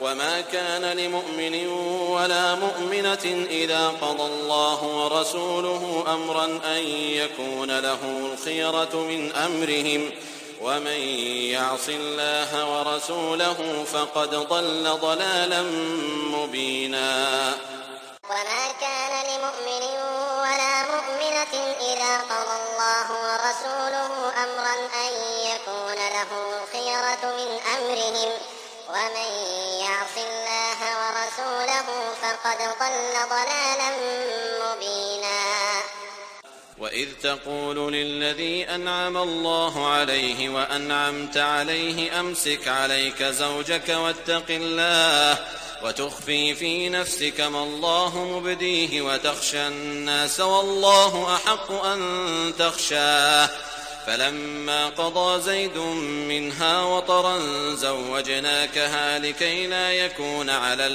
وما كان لمؤمن ولا مؤمنة إذا قضى الله ورسوله أمرا أن يكون له الخيرة من أمرهم ومن يعص الله ورسوله فقد ضل ضلالا مبينا. وما كان لمؤمن ولا مؤمنة إذا قضى الله ورسوله أمرا أن يكون له الخيرة من أمرهم ومن يعص الله ورسوله فقد ضل ضلالا مبينا. وإذ تقول للذي أنعم الله عليه وأنعمت عليه أمسك عليك زوجك واتق الله وتخفي في نفسك ما الله مبديه وتخشى الناس والله أحق أن تخشاه فلما قضى زيد منها وطرا زوجناكها لكي لا يكون على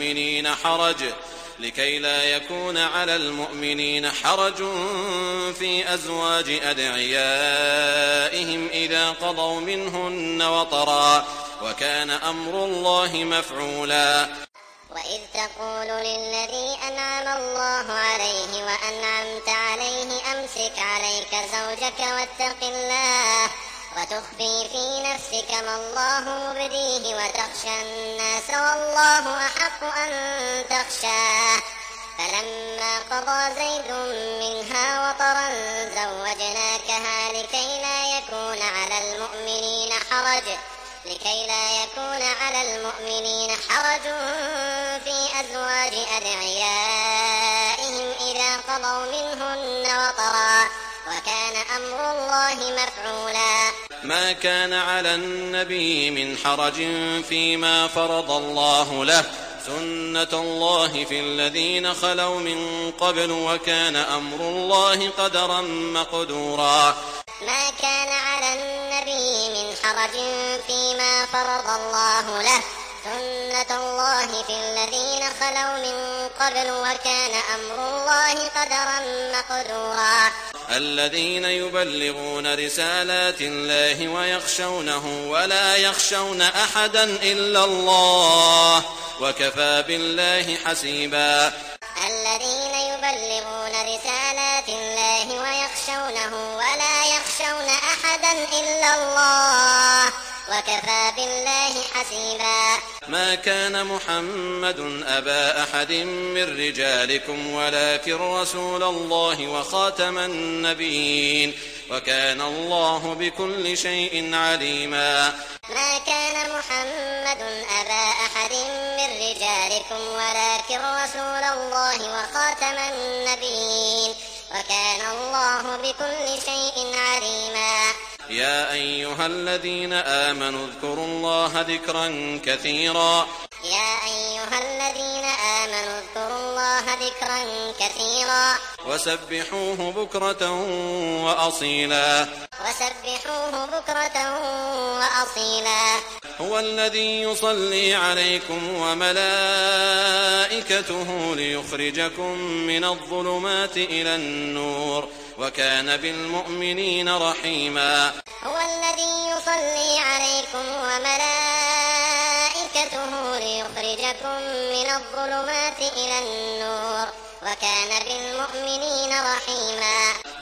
المؤمنين حرج في أزواج أدعيائهم إذا قضوا منهن وطرا وكان أمر الله مفعولا. وإذ تقول للذي أنعم الله عليه وأنعمت عليه أمسك عليك زوجك واتق الله وتخفي في نفسك ما الله مبديه وتخشى الناس والله أحق أن تخشاه فلما قضى زيد منها وطرا زوجناكها لكي لا يكون على المؤمنين حرج في أزواج أدعيائهم إذا قضوا منهن وطرا وكان أمر الله مفعولا. ما كان على النبي من حرج فيما فرض الله له سنة الله في الذين خلوا من قبل وكان أمر الله قدرا مقدورا. ما كان على النبي من حرج فيما فرض الله له سنة الله في الذين خلوا من قبل وكان أمر الله قدرا مقدورا. الذين يبلغون رسالات الله ويخشونه ولا يخشون أحدا إلا الله وكفى بالله حسيبا. الذين يبلغون رسالات الله ويخشونه ولا يخشون أحدا إلا الله وكفى بالله حسيبا. ما كان محمد أبا أحد من رجالكم ولكن رسول الله وخاتم النبيين وكان الله بكل شيء عليما. ما كان محمد أبا أحد من رجالكم ولكن رسول الله وخاتم النبيين وكان الله بكل شيء عليما. يا أيها الذين آمنوا اذكروا الله ذكرا كثيرا. يا أيها الذين آمنوا اذكروا الله ذكرا كثيرا وسبحوه بكرة وأصيلا. هو الذي يصلي عليكم وملائكته ليخرجكم من الظلمات إلى النور وكان بالمؤمنين رحيما. هو الذي يصلي عليكم وملائكته ليخرجكم من الظلمات إلى النور وكان بالمؤمنين رحيما.